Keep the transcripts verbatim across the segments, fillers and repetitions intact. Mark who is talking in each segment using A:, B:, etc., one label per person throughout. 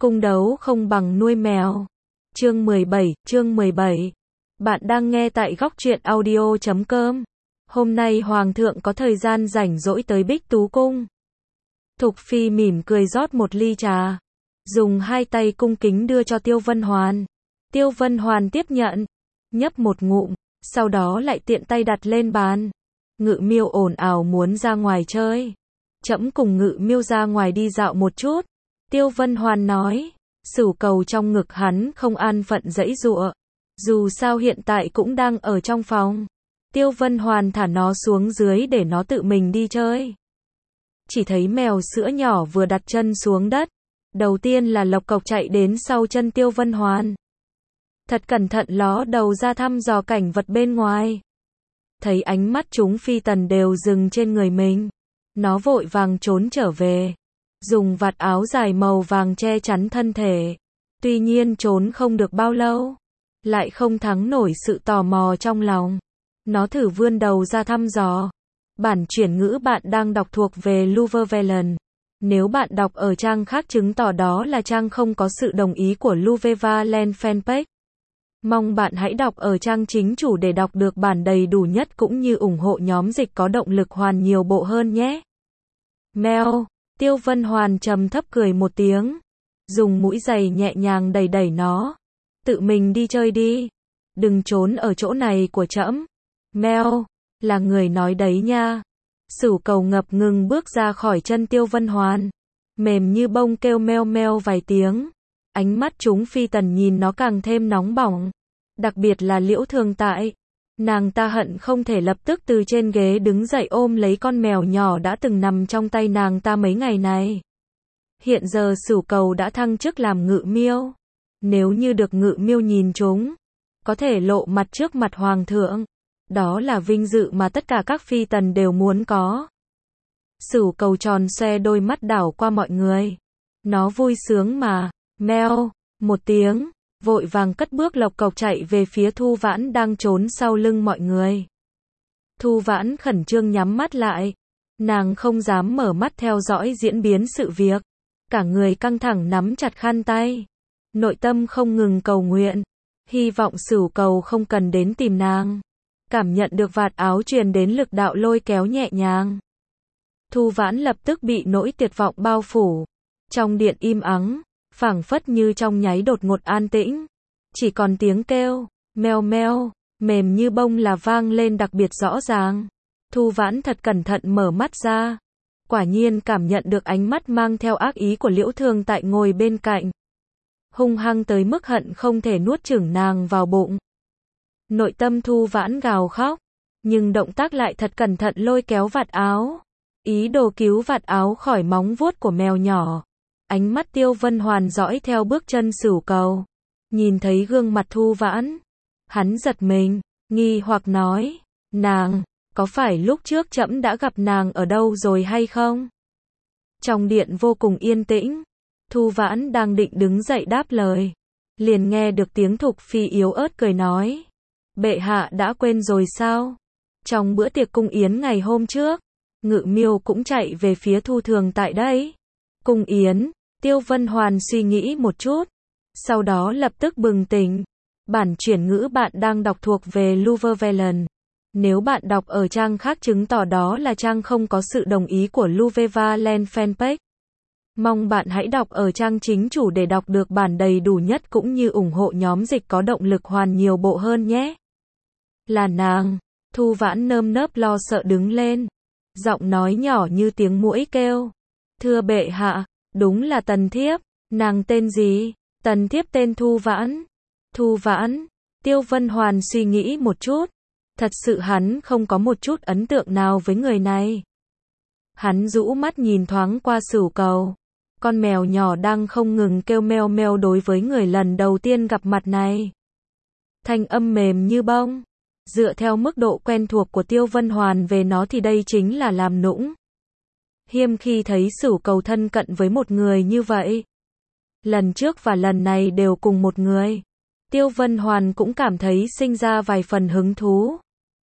A: Cung đấu không bằng nuôi mèo. Chương mười bảy, chương mười bảy. Bạn đang nghe tại góc truyện audio chấm com. Hôm nay Hoàng thượng có thời gian rảnh rỗi tới Bích Tú Cung. Thục Phi mỉm cười rót một ly trà, dùng hai tay cung kính đưa cho Tiêu Vân Hoàn. Tiêu Vân Hoàn tiếp nhận, nhấp một ngụm, sau đó lại tiện tay đặt lên bàn. Ngự Miêu ồn ào muốn ra ngoài chơi. Trẫm cùng Ngự Miêu ra ngoài đi dạo một chút. Tiêu Vân Hoàn nói, Sửu Cầu trong ngực hắn không an phận giãy giụa. Dù sao hiện tại cũng đang ở trong phòng. Tiêu Vân Hoàn thả nó xuống dưới để nó tự mình đi chơi. Chỉ thấy mèo sữa nhỏ vừa đặt chân xuống đất, đầu tiên là lộc cộc chạy đến sau chân Tiêu Vân Hoàn. Thật cẩn thận ló đầu ra thăm dò cảnh vật bên ngoài. Thấy ánh mắt chúng phi tần đều dừng trên người mình, nó vội vàng trốn trở về, dùng vạt áo dài màu vàng che chắn thân thể. Tuy nhiên trốn không được bao lâu, lại không thắng nổi sự tò mò trong lòng. Nó thử vươn đầu ra thăm dò. Bản chuyển ngữ bạn đang đọc thuộc về Louvre Velen. Nếu bạn đọc ở trang khác chứng tỏ đó là trang không có sự đồng ý của Louvre Valen fanpage. Mong bạn hãy đọc ở trang chính chủ để đọc được bản đầy đủ nhất cũng như ủng hộ nhóm dịch có động lực hoàn nhiều bộ hơn nhé. Mèo, Tiêu Vân Hoàn trầm thấp cười một tiếng, dùng mũi giày nhẹ nhàng đẩy đẩy nó. Tự mình đi chơi đi, đừng trốn ở chỗ này của trẫm. Mèo, là người nói đấy nha. Sửu Cầu ngập ngừng bước ra khỏi chân Tiêu Vân Hoàn, mềm như bông kêu meo meo vài tiếng. Ánh mắt chúng phi tần nhìn nó càng thêm nóng bỏng, đặc biệt là Liễu Thường Tại. Nàng ta hận không thể lập tức từ trên ghế đứng dậy ôm lấy con mèo nhỏ đã từng nằm trong tay nàng ta mấy ngày này. Hiện giờ Sửu Cầu đã thăng chức làm Ngự Miêu. Nếu như được Ngự Miêu nhìn chúng, có thể lộ mặt trước mặt Hoàng thượng. Đó là vinh dự mà tất cả các phi tần đều muốn có. Sửu Cầu tròn xoe đôi mắt đảo qua mọi người. Nó vui sướng mà, meo, một tiếng, vội vàng cất bước lộc cộc chạy về phía Thu Vãn đang trốn sau lưng mọi người. Thu Vãn khẩn trương nhắm mắt lại. Nàng không dám mở mắt theo dõi diễn biến sự việc. Cả người căng thẳng nắm chặt khăn tay. Nội tâm không ngừng cầu nguyện. Hy vọng Sửu Cầu không cần đến tìm nàng. Cảm nhận được vạt áo truyền đến lực đạo lôi kéo nhẹ nhàng. Thu Vãn lập tức bị nỗi tuyệt vọng bao phủ. Trong điện im ắng, phảng phất như trong nháy đột ngột an tĩnh. Chỉ còn tiếng kêu, meo meo, mềm như bông là vang lên đặc biệt rõ ràng. Thu Vãn thật cẩn thận mở mắt ra. Quả nhiên cảm nhận được ánh mắt mang theo ác ý của Liễu Thường Tại ngồi bên cạnh. Hung hăng tới mức hận không thể nuốt chửng nàng vào bụng. Nội tâm Thu Vãn gào khóc, nhưng động tác lại thật cẩn thận lôi kéo vạt áo, ý đồ cứu vạt áo khỏi móng vuốt của mèo nhỏ. Ánh mắt Tiêu Vân Hoàn dõi theo bước chân Sửu Cầu, nhìn thấy gương mặt Thu Vãn, hắn giật mình, nghi hoặc nói, nàng, có phải lúc trước trẫm đã gặp nàng ở đâu rồi hay không? Trong điện vô cùng yên tĩnh, Thu Vãn đang định đứng dậy đáp lời, liền nghe được tiếng Thục Phi yếu ớt cười nói, bệ hạ đã quên rồi sao? Trong bữa tiệc cung yến ngày hôm trước, Ngự Miêu cũng chạy về phía Thu Thường Tại đấy. Cung yến, Tiêu Vân Hoàn suy nghĩ một chút, sau đó lập tức bừng tỉnh. Bản chuyển ngữ bạn đang đọc thuộc về Louvre Velen. Nếu bạn đọc ở trang khác chứng tỏ đó là trang không có sự đồng ý của Louvre Valen fanpage. Mong bạn hãy đọc ở trang chính chủ để đọc được bản đầy đủ nhất cũng như ủng hộ nhóm dịch có động lực hoàn nhiều bộ hơn nhé. Là nàng. Thu Vãn nơm nớp lo sợ đứng lên, giọng nói nhỏ như tiếng muỗi kêu, thưa bệ hạ, đúng là Tần thiếp. Nàng tên gì? Tần thiếp tên Thu Vãn. Thu Vãn. Tiêu Vân Hoàn suy nghĩ một chút, thật sự hắn không có một chút ấn tượng nào với người này. Hắn rũ mắt nhìn thoáng qua Sửu Cầu, con mèo nhỏ đang không ngừng kêu meo meo đối với người lần đầu tiên gặp mặt này. Thanh âm mềm như bông. Dựa theo mức độ quen thuộc của Tiêu Vân Hoàn về nó thì đây chính là làm nũng. Hiếm khi thấy Sửu Cầu thân cận với một người như vậy. Lần trước và lần này đều cùng một người. Tiêu Vân Hoàn cũng cảm thấy sinh ra vài phần hứng thú.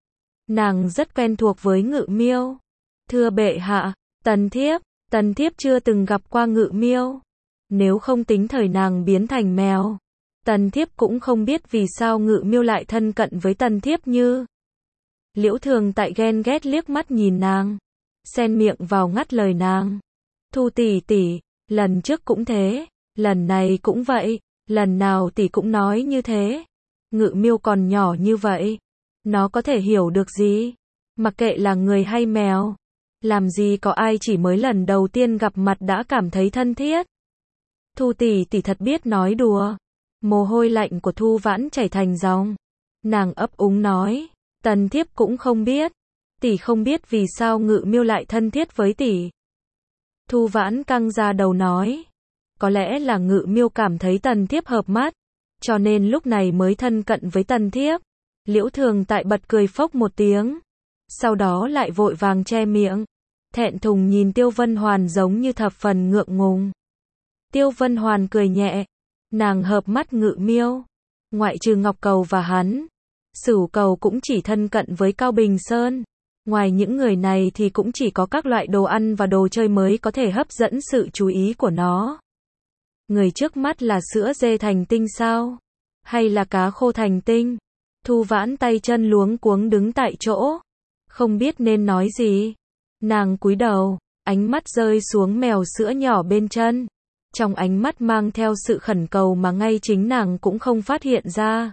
A: Nàng rất quen thuộc với Ngự Miêu. Thưa bệ hạ, Tần thiếp, Tần thiếp chưa từng gặp qua Ngự Miêu. Nếu không tính thời nàng biến thành mèo, Tần Thiếp cũng không biết vì sao Ngự Miêu lại thân cận với Tần Thiếp như. Liễu Thường Tại ghen ghét liếc mắt nhìn nàng, xen miệng vào ngắt lời nàng. Thu tỷ tỷ, lần trước cũng thế, lần này cũng vậy, lần nào tỷ cũng nói như thế. Ngự Miêu còn nhỏ như vậy, nó có thể hiểu được gì? Mặc kệ là người hay mèo, làm gì có ai chỉ mới lần đầu tiên gặp mặt đã cảm thấy thân thiết. Thu tỷ tỷ thật biết nói đùa. Mồ hôi lạnh của Thu Vãn chảy thành dòng. Nàng ấp úng nói, Tần Thiếp cũng không biết. Tỷ không biết vì sao Ngự Miêu lại thân thiết với tỷ. Thu Vãn căng ra đầu nói, có lẽ là Ngự Miêu cảm thấy Tần Thiếp hợp mắt, cho nên lúc này mới thân cận với Tần Thiếp. Liễu Thường Tại bật cười phốc một tiếng, sau đó lại vội vàng che miệng, thẹn thùng nhìn Tiêu Vân Hoàn giống như thập phần ngượng ngùng. Tiêu Vân Hoàn cười nhẹ, nàng hợp mắt Ngự Miêu, ngoại trừ Ngọc Cầu và hắn, Sửu Cầu cũng chỉ thân cận với Cao Bình Sơn. Ngoài những người này thì cũng chỉ có các loại đồ ăn và đồ chơi mới có thể hấp dẫn sự chú ý của nó. Người trước mắt là sữa dê thành tinh sao? Hay là cá khô thành tinh? Thu Vãn tay chân luống cuống đứng tại chỗ, không biết nên nói gì. Nàng cúi đầu, ánh mắt rơi xuống mèo sữa nhỏ bên chân. Trong ánh mắt mang theo sự khẩn cầu mà ngay chính nàng cũng không phát hiện ra.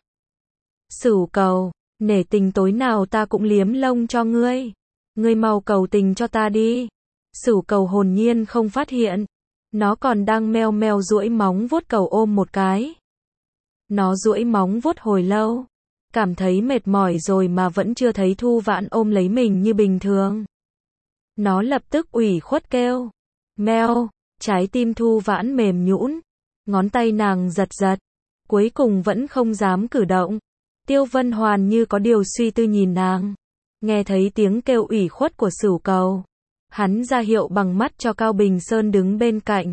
A: Sửu Cầu, nể tình tối nào ta cũng liếm lông cho ngươi. Ngươi mau cầu tình cho ta đi. Sửu Cầu hồn nhiên không phát hiện. Nó còn đang meo meo duỗi móng vuốt cầu ôm một cái. Nó duỗi móng vuốt hồi lâu, cảm thấy mệt mỏi rồi mà vẫn chưa thấy Thu Vãn ôm lấy mình như bình thường. Nó lập tức ủy khuất kêu, meo, trái tim Thu Vãn mềm nhũn, ngón tay nàng giật giật, cuối cùng vẫn không dám cử động. Tiêu Vân Hoàn như có điều suy tư nhìn nàng, nghe thấy tiếng kêu ủy khuất của Sửu Cầu, hắn ra hiệu bằng mắt cho Cao Bình Sơn đứng bên cạnh.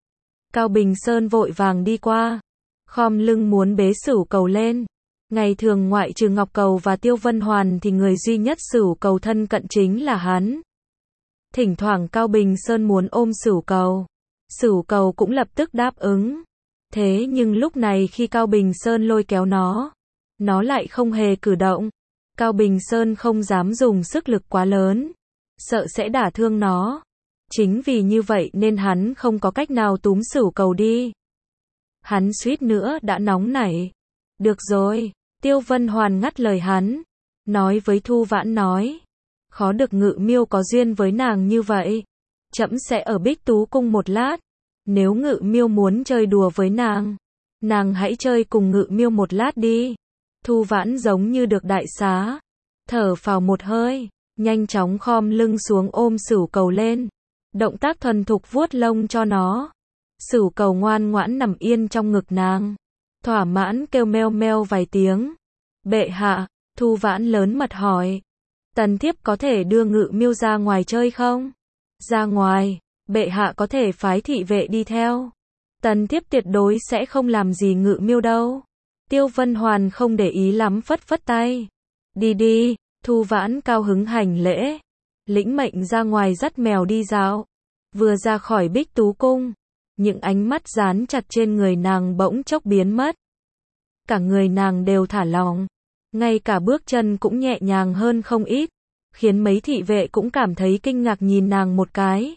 A: Cao Bình Sơn vội vàng đi qua, khom lưng muốn bế Sửu Cầu lên. Ngày thường ngoại trừ Ngọc Cầu và Tiêu Vân Hoàn thì người duy nhất Sửu Cầu thân cận chính là hắn. Thỉnh thoảng Cao Bình Sơn muốn ôm Sửu Cầu, Sửu Cầu cũng lập tức đáp ứng. Thế nhưng lúc này khi Cao Bình Sơn lôi kéo nó, nó lại không hề cử động. Cao Bình Sơn không dám dùng sức lực quá lớn, sợ sẽ đả thương nó. Chính vì như vậy nên hắn không có cách nào túm Sửu Cầu đi. Hắn suýt nữa đã nóng nảy. Được rồi, Tiêu Vân Hoàn ngắt lời hắn, nói với Thu Vãn nói, khó được Ngự Miêu có duyên với nàng như vậy. Trẫm sẽ ở Bích Tú Cung một lát, nếu Ngự Miêu muốn chơi đùa với nàng, nàng hãy chơi cùng Ngự Miêu một lát đi. Thu Vãn giống như được đại xá, thở phào một hơi, nhanh chóng khom lưng xuống ôm Sửu Cầu lên, động tác thuần thục vuốt lông cho nó. Sửu Cầu ngoan ngoãn nằm yên trong ngực nàng, thỏa mãn kêu meo meo vài tiếng. Bệ hạ, Thu Vãn lớn mật hỏi, Tần Thiếp có thể đưa Ngự Miêu ra ngoài chơi không? Ra ngoài, bệ hạ có thể phái thị vệ đi theo. Tần Thiếp tuyệt đối sẽ không làm gì Ngự Miêu đâu. Tiêu Vân Hoàn không để ý lắm phất phất tay. Đi đi, Thu Vãn cao hứng hành lễ, lĩnh mệnh ra ngoài dắt mèo đi dạo. Vừa ra khỏi Bích Tú Cung, những ánh mắt dán chặt trên người nàng bỗng chốc biến mất. Cả người nàng đều thả lỏng, ngay cả bước chân cũng nhẹ nhàng hơn không ít, khiến mấy thị vệ cũng cảm thấy kinh ngạc nhìn nàng một cái.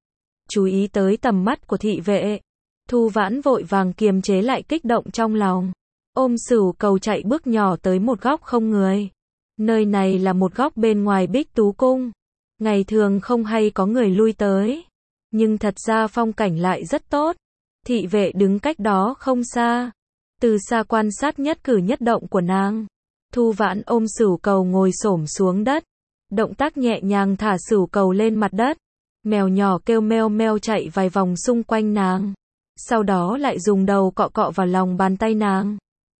A: Chú ý tới tầm mắt của thị vệ, Thu Vãn vội vàng kiềm chế lại kích động trong lòng, ôm Sửu Cầu chạy bước nhỏ tới một góc không người. Nơi này là một góc bên ngoài Bích Tú Cung, ngày thường không hay có người lui tới, nhưng thật ra phong cảnh lại rất tốt. Thị vệ đứng cách đó không xa, từ xa quan sát nhất cử nhất động của nàng. Thu Vãn ôm Sửu Cầu ngồi xổm xuống đất, động tác nhẹ nhàng thả Sửu Cầu lên mặt đất. Mèo nhỏ kêu meo meo chạy vài vòng xung quanh nàng, sau đó lại dùng đầu cọ cọ vào lòng bàn tay nàng,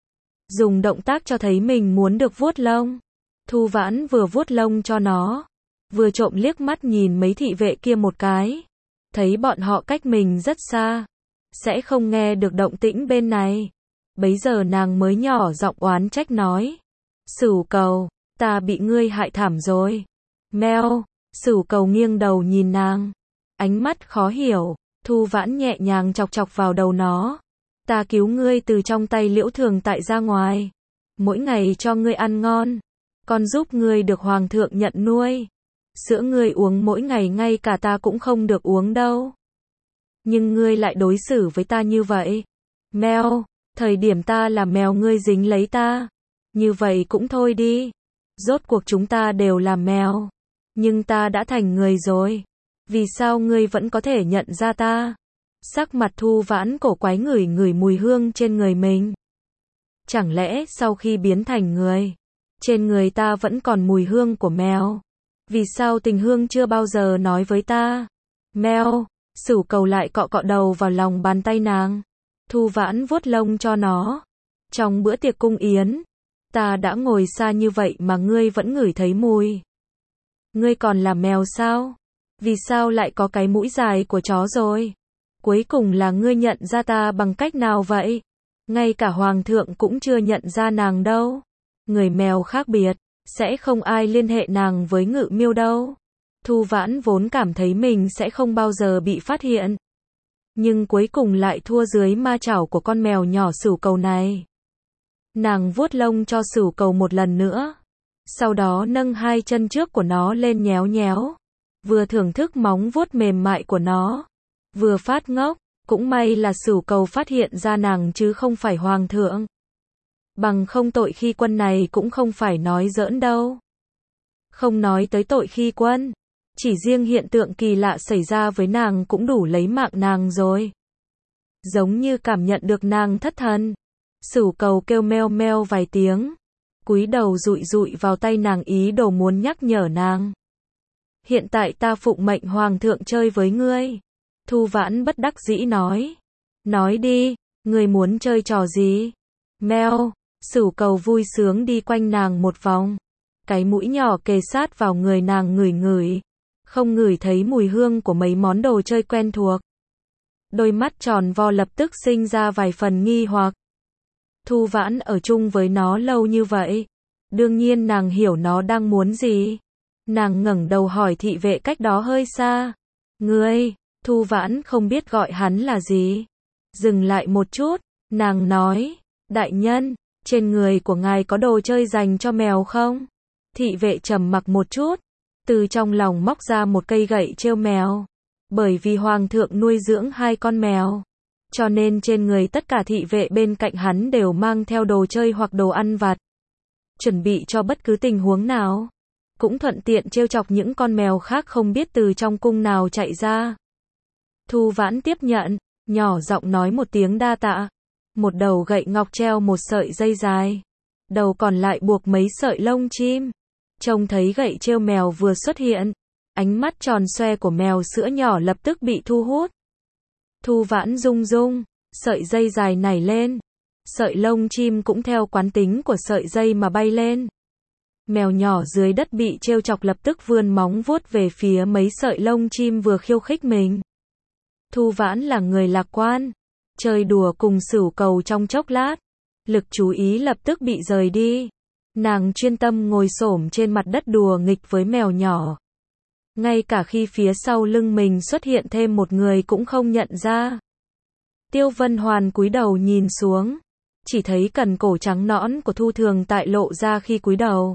A: dùng động tác cho thấy mình muốn được vuốt lông. Thu Vãn vừa vuốt lông cho nó, vừa trộm liếc mắt nhìn mấy thị vệ kia một cái, thấy bọn họ cách mình rất xa, sẽ không nghe được động tĩnh bên này. Bấy giờ nàng mới nhỏ giọng oán trách nói, Sửu Cầu, ta bị ngươi hại thảm rồi. Meo, Sửu Cầu nghiêng đầu nhìn nàng, ánh mắt khó hiểu, Thu Vãn nhẹ nhàng chọc chọc vào đầu nó. Ta cứu ngươi từ trong tay Liễu Thường Tại ra ngoài. Mỗi ngày cho ngươi ăn ngon. Còn giúp ngươi được Hoàng thượng nhận nuôi. Sữa ngươi uống mỗi ngày ngay cả ta cũng không được uống đâu. Nhưng ngươi lại đối xử với ta như vậy. Mèo, thời điểm ta là mèo ngươi dính lấy ta. Như vậy cũng thôi đi. Rốt cuộc chúng ta đều là mèo. Nhưng ta đã thành người rồi. Vì sao ngươi vẫn có thể nhận ra ta? Sắc mặt Thu Vãn cổ quái ngửi ngửi mùi hương trên người mình. Chẳng lẽ sau khi biến thành người, trên người ta vẫn còn mùi hương của mèo? Vì sao Tình Hương chưa bao giờ nói với ta? Mèo, Sửu Cầu lại cọ cọ đầu vào lòng bàn tay nàng. Thu Vãn vuốt lông cho nó. Trong bữa tiệc cung yến, ta đã ngồi xa như vậy mà ngươi vẫn ngửi thấy mùi. Ngươi còn là mèo sao? Vì sao lại có cái mũi dài của chó rồi? Cuối cùng là ngươi nhận ra ta bằng cách nào vậy? Ngay cả Hoàng thượng cũng chưa nhận ra nàng đâu. Người mèo khác biệt, sẽ không ai liên hệ nàng với Ngự Miêu đâu. Thu Vãn vốn cảm thấy mình sẽ không bao giờ bị phát hiện. Nhưng cuối cùng lại thua dưới ma chảo của con mèo nhỏ Sửu Cầu này. Nàng vuốt lông cho Sửu Cầu một lần nữa. Sau đó nâng hai chân trước của nó lên nhéo nhéo. Vừa thưởng thức móng vuốt mềm mại của nó. Vừa phát ngốc. Cũng may là Sửu Cầu phát hiện ra nàng chứ không phải Hoàng thượng. Bằng không tội khi quân này cũng không phải nói giỡn đâu. Không nói tới tội khi quân. Chỉ riêng hiện tượng kỳ lạ xảy ra với nàng cũng đủ lấy mạng nàng rồi. Giống như cảm nhận được nàng thất thần. Sửu Cầu kêu meo meo vài tiếng. Cúi đầu dụi dụi vào tay nàng ý đồ muốn nhắc nhở nàng. Hiện tại ta phụng mệnh Hoàng thượng chơi với ngươi. Thu Vãn bất đắc dĩ nói. Nói đi, ngươi muốn chơi trò gì? Meo, Sửu Cầu vui sướng đi quanh nàng một vòng. Cái mũi nhỏ kề sát vào người nàng ngửi ngửi. Không ngửi thấy mùi hương của mấy món đồ chơi quen thuộc. Đôi mắt tròn vo lập tức sinh ra vài phần nghi hoặc. Thu Vãn ở chung với nó lâu như vậy. Đương nhiên nàng hiểu nó đang muốn gì. Nàng ngẩng đầu hỏi thị vệ cách đó hơi xa. Ngươi, Thu Vãn không biết gọi hắn là gì. Dừng lại một chút, nàng nói. Đại nhân, trên người của ngài có đồ chơi dành cho mèo không? Thị vệ trầm mặc một chút. Từ trong lòng móc ra một cây gậy trêu mèo. Bởi vì Hoàng thượng nuôi dưỡng hai con mèo. Cho nên trên người tất cả thị vệ bên cạnh hắn đều mang theo đồ chơi hoặc đồ ăn vặt. Chuẩn bị cho bất cứ tình huống nào. Cũng thuận tiện trêu chọc những con mèo khác không biết từ trong cung nào chạy ra. Thu Vãn tiếp nhận, nhỏ giọng nói một tiếng đa tạ. Một đầu gậy ngọc treo một sợi dây dài. Đầu còn lại buộc mấy sợi lông chim. Trông thấy gậy trêu mèo vừa xuất hiện. Ánh mắt tròn xoe của mèo sữa nhỏ lập tức bị thu hút. Thu Vãn rung rung, sợi dây dài nảy lên. Sợi lông chim cũng theo quán tính của sợi dây mà bay lên. Mèo nhỏ dưới đất bị trêu chọc lập tức vươn móng vuốt về phía mấy sợi lông chim vừa khiêu khích mình. Thu Vãn là người lạc quan. Chơi đùa cùng Sửu Cầu trong chốc lát. Lực chú ý lập tức bị rời đi. Nàng chuyên tâm ngồi xổm trên mặt đất đùa nghịch với mèo nhỏ. Ngay cả khi phía sau lưng mình xuất hiện thêm một người cũng không nhận ra. Tiêu Vân Hoàn cúi đầu nhìn xuống. Chỉ thấy cần cổ trắng nõn của Thu Thường Tại lộ ra khi cúi đầu.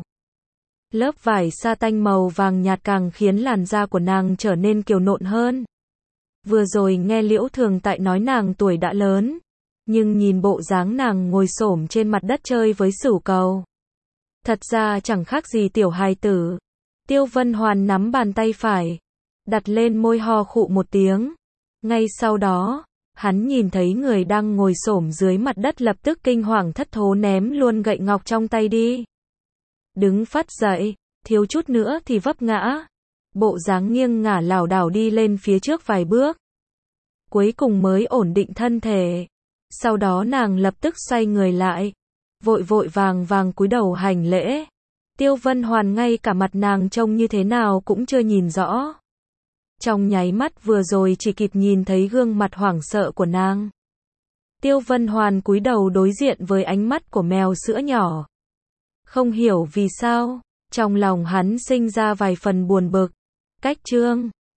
A: Lớp vải sa tanh màu vàng nhạt càng khiến làn da của nàng trở nên kiều nộn hơn. Vừa rồi nghe Liễu Thường Tại nói nàng tuổi đã lớn. Nhưng nhìn bộ dáng nàng ngồi xổm trên mặt đất chơi với Sửu Cầu. Thật ra chẳng khác gì tiểu hài tử. Tiêu Vân Hoàn nắm bàn tay phải. Đặt lên môi ho khụ một tiếng. Ngay sau đó, hắn nhìn thấy người đang ngồi xổm dưới mặt đất lập tức kinh hoàng thất thố ném luôn gậy ngọc trong tay đi. Đứng phắt dậy, thiếu chút nữa thì vấp ngã. Bộ dáng nghiêng ngả lảo đảo đi lên phía trước vài bước. Cuối cùng mới ổn định thân thể. Sau đó nàng lập tức xoay người lại. Vội vội vàng vàng cúi đầu hành lễ. Tiêu Vân Hoàn ngay cả mặt nàng trông như thế nào cũng chưa nhìn rõ. Trong nháy mắt vừa rồi chỉ kịp nhìn thấy gương mặt hoảng sợ của nàng. Tiêu Vân Hoàn cúi đầu đối diện với ánh mắt của mèo sữa nhỏ. Không hiểu vì sao, trong lòng hắn sinh ra vài phần buồn bực. Cách chương